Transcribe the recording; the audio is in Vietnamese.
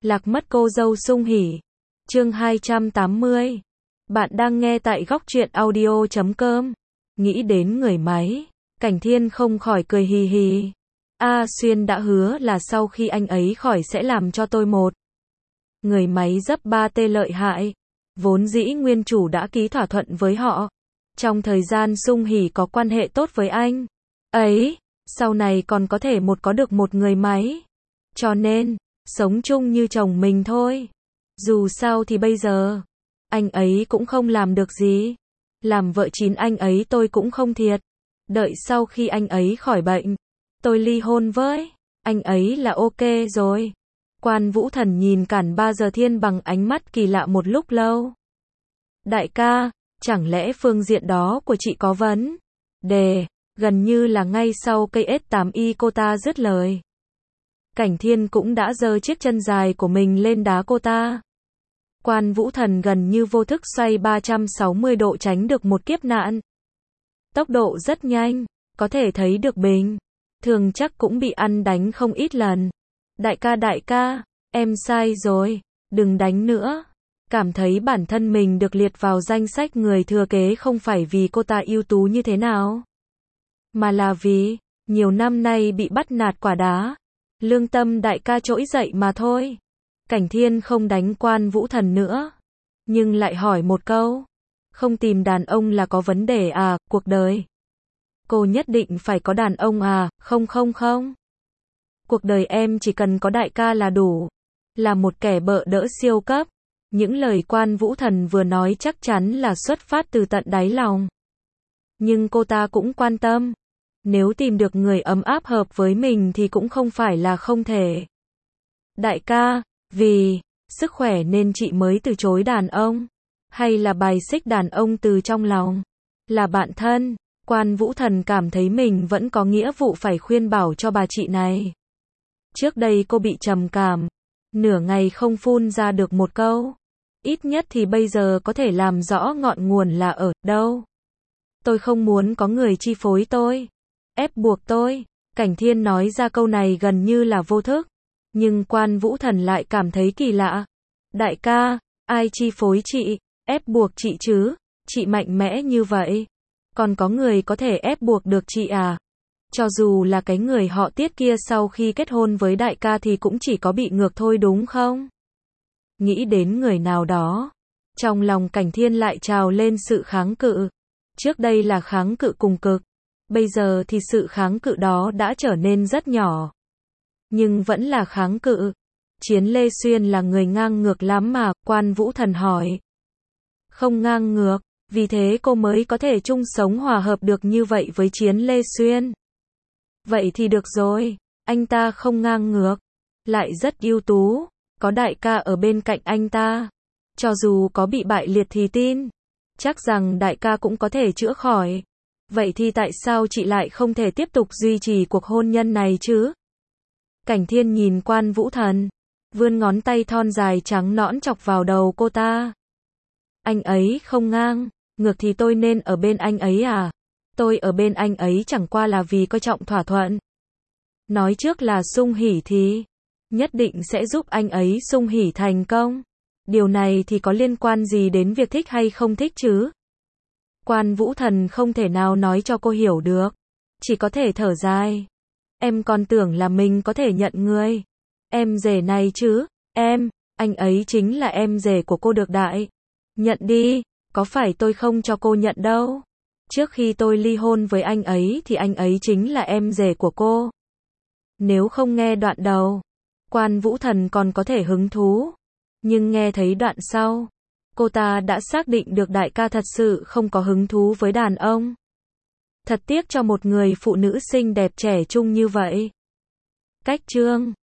Lạc mất cô dâu Sung Hỉ. Chương 280. Bạn đang nghe tại góc truyện audio.com. Nghĩ đến người máy, Cảnh Thiên không khỏi cười hì hì. A Xuyên đã hứa là sau khi anh ấy khỏi sẽ làm cho tôi một người máy dấp 3T lợi hại. Vốn dĩ nguyên chủ đã ký thỏa thuận với họ. Trong thời gian Sung Hỉ có quan hệ tốt với anh ấy, sau này còn có thể có được một người máy. Cho nên, sống chung như chồng mình thôi. Dù sao thì bây giờ, anh ấy cũng không làm được gì. Làm vợ chín anh ấy tôi cũng không thiệt. Đợi sau khi anh ấy khỏi bệnh, tôi ly hôn với anh ấy là ok rồi. Quan Vũ Thần nhìn Cản Ba Giờ Thiên bằng ánh mắt kỳ lạ một lúc lâu. Đại ca, chẳng lẽ phương diện đó của chị có vấn đề? Gần như là ngay sau cây S8i cô ta dứt lời. Cảnh Thiên cũng đã giơ chiếc chân dài của mình lên đá cô ta. Quan Vũ Thần gần như vô thức xoay 360 độ tránh được một kiếp nạn. Tốc độ rất nhanh, có thể thấy được bình thường chắc cũng bị ăn đánh không ít lần. Đại ca, em sai rồi, đừng đánh nữa. Cảm thấy bản thân mình được liệt vào danh sách người thừa kế không phải vì cô ta ưu tú như thế nào, mà là vì nhiều năm nay bị bắt nạt quả đá. Lương tâm đại ca trỗi dậy mà thôi. Cảnh Thiên không đánh Quan Vũ Thần nữa, nhưng lại hỏi một câu. Không tìm đàn ông là có vấn đề à, cuộc đời cô nhất định phải có đàn ông à? Không. Cuộc đời em chỉ cần có đại ca là đủ. Là một kẻ bợ đỡ siêu cấp. Những lời Quan Vũ Thần vừa nói chắc chắn là xuất phát từ tận đáy lòng. Nhưng cô ta cũng quan tâm. Nếu tìm được người ấm áp hợp với mình thì cũng không phải là không thể. Đại ca, vì sức khỏe nên chị mới từ chối đàn ông? Hay là bài xích đàn ông từ trong lòng? Là bạn thân, Quan Vũ Thần cảm thấy mình vẫn có nghĩa vụ phải khuyên bảo cho bà chị này. Trước đây cô bị trầm cảm, nửa ngày không phun ra được một câu. Ít nhất thì bây giờ có thể làm rõ ngọn nguồn là ở đâu. Tôi không muốn có người chi phối tôi, ép buộc tôi. Cảnh Thiên nói ra câu này gần như là vô thức. Nhưng Quan Vũ Thần lại cảm thấy kỳ lạ. Đại ca, ai chi phối chị, ép buộc chị chứ? Chị mạnh mẽ như vậy, còn có người có thể ép buộc được chị à? Cho dù là cái người họ Tiết kia sau khi kết hôn với đại ca thì cũng chỉ có bị ngược thôi đúng không? Nghĩ đến người nào đó, trong lòng Cảnh Thiên lại trào lên sự kháng cự. Trước đây là kháng cự cùng cực, bây giờ thì sự kháng cự đó đã trở nên rất nhỏ. Nhưng vẫn là kháng cự. Chiến Lê Xuyên là người ngang ngược lắm mà, Quan Vũ Thần hỏi. Không ngang ngược, vì thế cô mới có thể chung sống hòa hợp được như vậy với Chiến Lê Xuyên. Vậy thì được rồi, anh ta không ngang ngược, lại rất ưu tú, có đại ca ở bên cạnh anh ta. Cho dù có bị bại liệt thì tin chắc rằng đại ca cũng có thể chữa khỏi. Vậy thì tại sao chị lại không thể tiếp tục duy trì cuộc hôn nhân này chứ? Cảnh Thiên nhìn Quan Vũ Thần, vươn ngón tay thon dài trắng nõn chọc vào đầu cô ta. Anh ấy không ngang ngược thì tôi nên ở bên anh ấy à? Tôi ở bên anh ấy chẳng qua là vì coi trọng thỏa thuận. Nói trước là Sung Hỉ thì nhất định sẽ giúp anh ấy Sung Hỉ thành công. Điều này thì có liên quan gì đến việc thích hay không thích chứ? Quan Vũ Thần không thể nào nói cho cô hiểu được, chỉ có thể thở dài. Em còn tưởng là mình có thể nhận người em rể này chứ? Anh ấy chính là em rể của cô được đại. Nhận đi, có phải tôi không cho cô nhận đâu. Trước khi tôi ly hôn với anh ấy thì anh ấy chính là em rể của cô. Nếu không nghe đoạn đầu, Quan Vũ Thần còn có thể hứng thú. Nhưng nghe thấy đoạn sau, cô ta đã xác định được đại ca thật sự không có hứng thú với đàn ông. Thật tiếc cho một người phụ nữ xinh đẹp trẻ trung như vậy. Cách chương